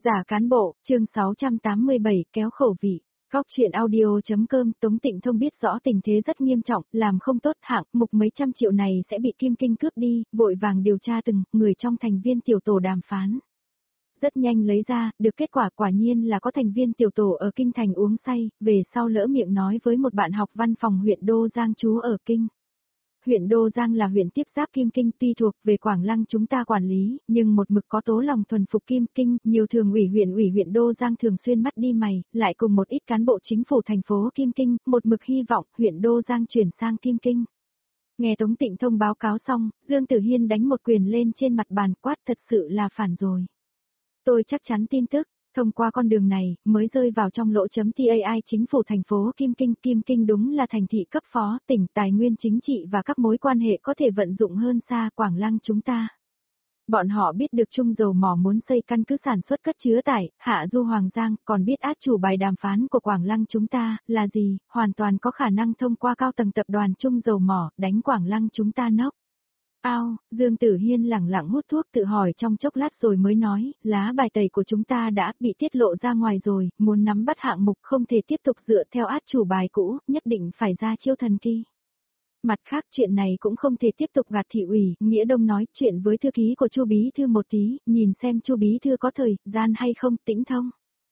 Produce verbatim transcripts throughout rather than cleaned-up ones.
Giả cán bộ, chương sáu trăm tám mươi bảy, kéo khẩu vị. Góc chuyện audio.com. Tống Tịnh Thông biết rõ tình thế rất nghiêm trọng, làm không tốt hạng mục mấy trăm triệu này sẽ bị Kim Kinh cướp đi, vội vàng điều tra từng người trong thành viên tiểu tổ đàm phán. Rất nhanh lấy ra, được kết quả quả nhiên là có thành viên tiểu tổ ở Kinh Thành uống say, về sau lỡ miệng nói với một bạn học văn phòng huyện Đô Giang trú ở Kinh. Huyện Đô Giang là huyện tiếp giáp Kim Kinh, tuy thuộc về Quảng Lăng chúng ta quản lý, nhưng một mực có tố lòng thuần phục Kim Kinh, nhiều thường ủy huyện ủy huyện Đô Giang thường xuyên mắt đi mày, lại cùng một ít cán bộ chính phủ thành phố Kim Kinh, một mực hy vọng huyện Đô Giang chuyển sang Kim Kinh. Nghe Tống Tịnh Thông báo cáo xong, Dương Tử Hiên đánh một quyền lên trên mặt bàn, quát thật sự là phản rồi. Tôi chắc chắn tin tức. Thông qua con đường này, mới rơi vào trong lỗ chấm tai chính phủ thành phố Kim Kinh. Kim Kinh đúng là thành thị cấp phó, tỉnh tài nguyên chính trị và các mối quan hệ có thể vận dụng hơn xa Quảng Lăng chúng ta. Bọn họ biết được Trung Dầu Mỏ muốn xây căn cứ sản xuất cất chứa tải, hạ du Hoàng Giang, còn biết át chủ bài đàm phán của Quảng Lăng chúng ta, là gì, hoàn toàn có khả năng thông qua cao tầng tập đoàn Trung Dầu Mỏ, đánh Quảng Lăng chúng ta nốc. Ao, Dương Tử Hiên lẳng lặng hút thuốc tự hỏi trong chốc lát rồi mới nói, lá bài tẩy của chúng ta đã bị tiết lộ ra ngoài rồi, muốn nắm bắt hạng mục không thể tiếp tục dựa theo át chủ bài cũ, nhất định phải ra chiêu thần kỳ. Mặt khác chuyện này cũng không thể tiếp tục gạt thị ủy, Nghĩa Đông nói chuyện với thư ký của Chu Bí Thư một tí, nhìn xem Chu Bí Thư có thời gian hay không, Tĩnh Thông.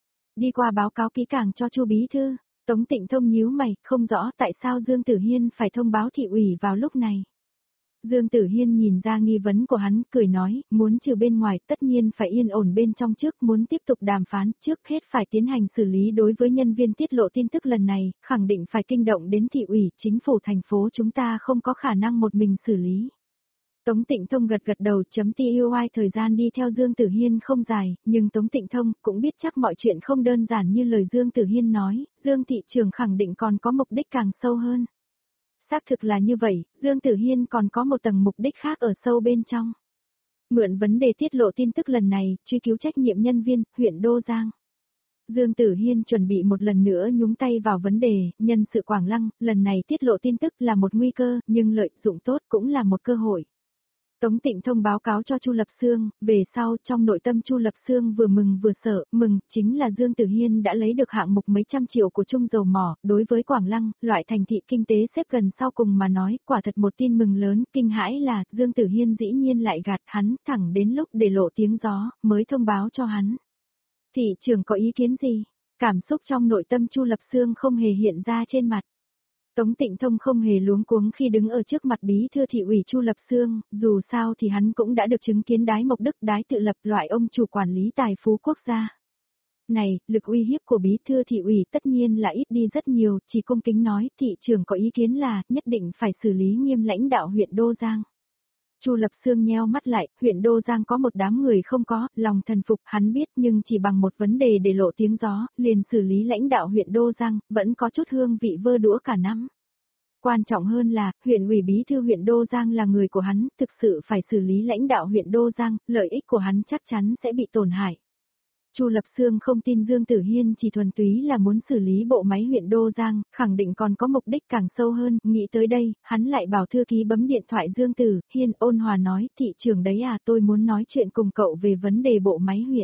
Đi qua báo cáo kỹ càng cho Chu Bí Thư, Tống Tịnh Thông nhíu mày, không rõ tại sao Dương Tử Hiên phải thông báo thị ủy vào lúc này. Dương Tử Hiên nhìn ra nghi vấn của hắn, cười nói, muốn trừ bên ngoài tất nhiên phải yên ổn bên trong trước, muốn tiếp tục đàm phán trước hết phải tiến hành xử lý đối với nhân viên tiết lộ tin tức lần này, khẳng định phải kinh động đến thị ủy, chính phủ thành phố chúng ta không có khả năng một mình xử lý. Tống Tịnh Thông gật gật đầu, chấm tui thời gian đi theo Dương Tử Hiên không dài, nhưng Tống Tịnh Thông cũng biết chắc mọi chuyện không đơn giản như lời Dương Tử Hiên nói, Dương thị trưởng khẳng định còn có mục đích càng sâu hơn. Xác thực là như vậy, Dương Tử Hiên còn có một tầng mục đích khác ở sâu bên trong. Mượn vấn đề tiết lộ tin tức lần này, truy cứu trách nhiệm nhân viên, huyện Đô Giang. Dương Tử Hiên chuẩn bị một lần nữa nhúng tay vào vấn đề, nhân sự Quảng Lăng, lần này tiết lộ tin tức là một nguy cơ, nhưng lợi dụng tốt cũng là một cơ hội. Tống Tịnh Thông báo cáo cho Chu Lập Xương, về sau trong nội tâm Chu Lập Xương vừa mừng vừa sợ, mừng chính là Dương Tử Hiên đã lấy được hạng mục mấy trăm triệu của Trung Dầu Mỏ, đối với Quảng Lăng, loại thành thị kinh tế xếp gần sau cùng mà nói, quả thật một tin mừng lớn, kinh hãi là Dương Tử Hiên dĩ nhiên lại gạt hắn, thẳng đến lúc để lộ tiếng gió, mới thông báo cho hắn. Thị trưởng có ý kiến gì? Cảm xúc trong nội tâm Chu Lập Xương không hề hiện ra trên mặt. Tống Tịnh Thông không hề luống cuống khi đứng ở trước mặt bí thư thị ủy Chu Lập Xương, dù sao thì hắn cũng đã được chứng kiến Đái Mộc Đức Đái tự lập loại ông chủ quản lý tài phú quốc gia. Này, lực uy hiếp của bí thư thị ủy tất nhiên là ít đi rất nhiều, chỉ cung kính nói thị trưởng có ý kiến là nhất định phải xử lý nghiêm lãnh đạo huyện Đô Giang. Chu Lập Xương nheo mắt lại, huyện Đô Giang có một đám người không có, lòng thần phục hắn biết nhưng chỉ bằng một vấn đề để lộ tiếng gió, liền xử lý lãnh đạo huyện Đô Giang, vẫn có chút hương vị vơ đũa cả năm. Quan trọng hơn là, huyện ủy bí thư huyện Đô Giang là người của hắn, thực sự phải xử lý lãnh đạo huyện Đô Giang, lợi ích của hắn chắc chắn sẽ bị tổn hại. Chu Lập Xương không tin Dương Tử Hiên chỉ thuần túy là muốn xử lý bộ máy huyện Đô Giang, khẳng định còn có mục đích càng sâu hơn, nghĩ tới đây, hắn lại bảo thư ký bấm điện thoại Dương Tử Hiên ôn hòa nói, thị trưởng đấy à, tôi muốn nói chuyện cùng cậu về vấn đề bộ máy huyện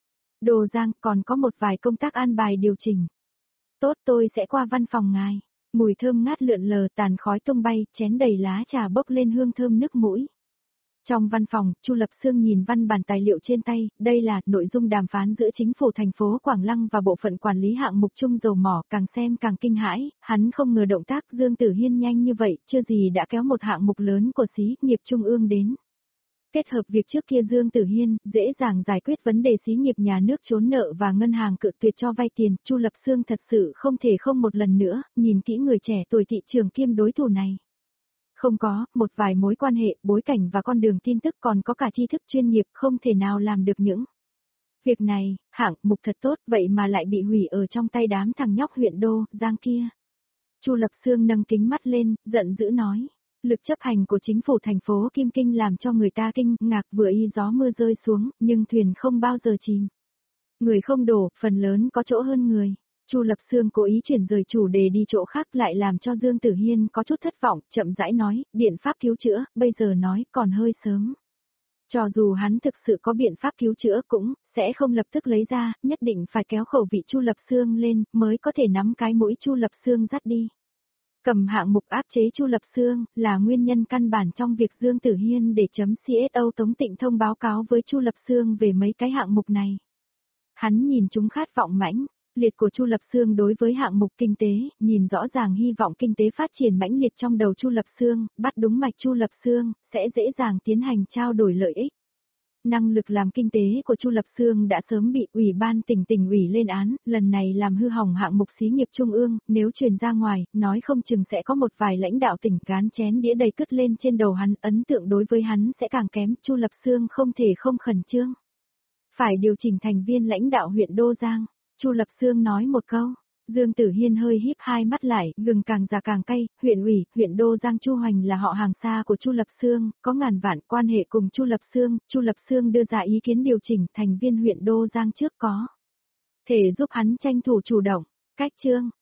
Đô Giang, còn có một vài công tác an bài điều chỉnh. Tốt, tôi sẽ qua văn phòng ngài. Mùi thơm ngát lượn lờ, tàn khói tung bay, chén đầy lá trà bốc lên hương thơm nức mũi. Trong văn phòng, Chu Lập Xương nhìn văn bản tài liệu trên tay, đây là nội dung đàm phán giữa chính phủ thành phố Quảng Lăng và bộ phận quản lý hạng mục Trung Dầu Mỏ, càng xem càng kinh hãi, hắn không ngờ động tác Dương Tử Hiên nhanh như vậy, chưa gì đã kéo một hạng mục lớn của xí nghiệp trung ương đến. Kết hợp việc trước kia Dương Tử Hiên dễ dàng giải quyết vấn đề xí nghiệp nhà nước trốn nợ và ngân hàng cự tuyệt cho vay tiền, Chu Lập Xương thật sự không thể không một lần nữa nhìn kỹ người trẻ tuổi thị trường kiêm đối thủ này. Không có, một vài mối quan hệ, bối cảnh và con đường tin tức còn có cả tri thức chuyên nghiệp không thể nào làm được những việc này, hạng mục thật tốt vậy mà lại bị hủy ở trong tay đám thằng nhóc huyện Đô Giang kia. Chu Lập Xương nâng kính mắt lên, giận dữ nói. Lực chấp hành của chính phủ thành phố Kim Kinh làm cho người ta kinh ngạc vừa y gió mưa rơi xuống, nhưng thuyền không bao giờ chìm. Người không đổ, phần lớn có chỗ hơn người. Chu Lập Xương cố ý chuyển rời chủ đề đi chỗ khác lại làm cho Dương Tử Hiên có chút thất vọng, chậm rãi nói, biện pháp cứu chữa, bây giờ nói còn hơi sớm. Cho dù hắn thực sự có biện pháp cứu chữa cũng sẽ không lập tức lấy ra, nhất định phải kéo khẩu vị Chu Lập Xương lên, mới có thể nắm cái mũi Chu Lập Xương dắt đi. Cầm hạng mục áp chế Chu Lập Xương, là nguyên nhân căn bản trong việc Dương Tử Hiên để chấm xê ét o Tống Tịnh Thông báo cáo với Chu Lập Xương về mấy cái hạng mục này. Hắn nhìn chúng khát vọng mãnh liệt của Chu Lập Xương đối với hạng mục kinh tế, nhìn rõ ràng hy vọng kinh tế phát triển mãnh liệt trong đầu Chu Lập Xương, bắt đúng mạch Chu Lập Xương, sẽ dễ dàng tiến hành trao đổi lợi ích. Năng lực làm kinh tế của Chu Lập Xương đã sớm bị Ủy ban tỉnh tỉnh ủy lên án, lần này làm hư hỏng hạng mục xí nghiệp trung ương, nếu truyền ra ngoài, nói không chừng sẽ có một vài lãnh đạo tỉnh gán chén đĩa đầy cứt lên trên đầu hắn, ấn tượng đối với hắn sẽ càng kém, Chu Lập Xương không thể không khẩn trương. Phải điều chỉnh thành viên lãnh đạo huyện Đô Giang, Chu Lập Xương nói một câu. Dương Tử Hiên hơi híp hai mắt lại, gừng càng già càng cay, huyện ủy, huyện Đô Giang Chu Hoành là họ hàng xa của Chu Lập Xương, có ngàn vạn quan hệ cùng Chu Lập Xương, Chu Lập Xương đưa ra ý kiến điều chỉnh thành viên huyện Đô Giang trước có thể giúp hắn tranh thủ chủ động. Cách chương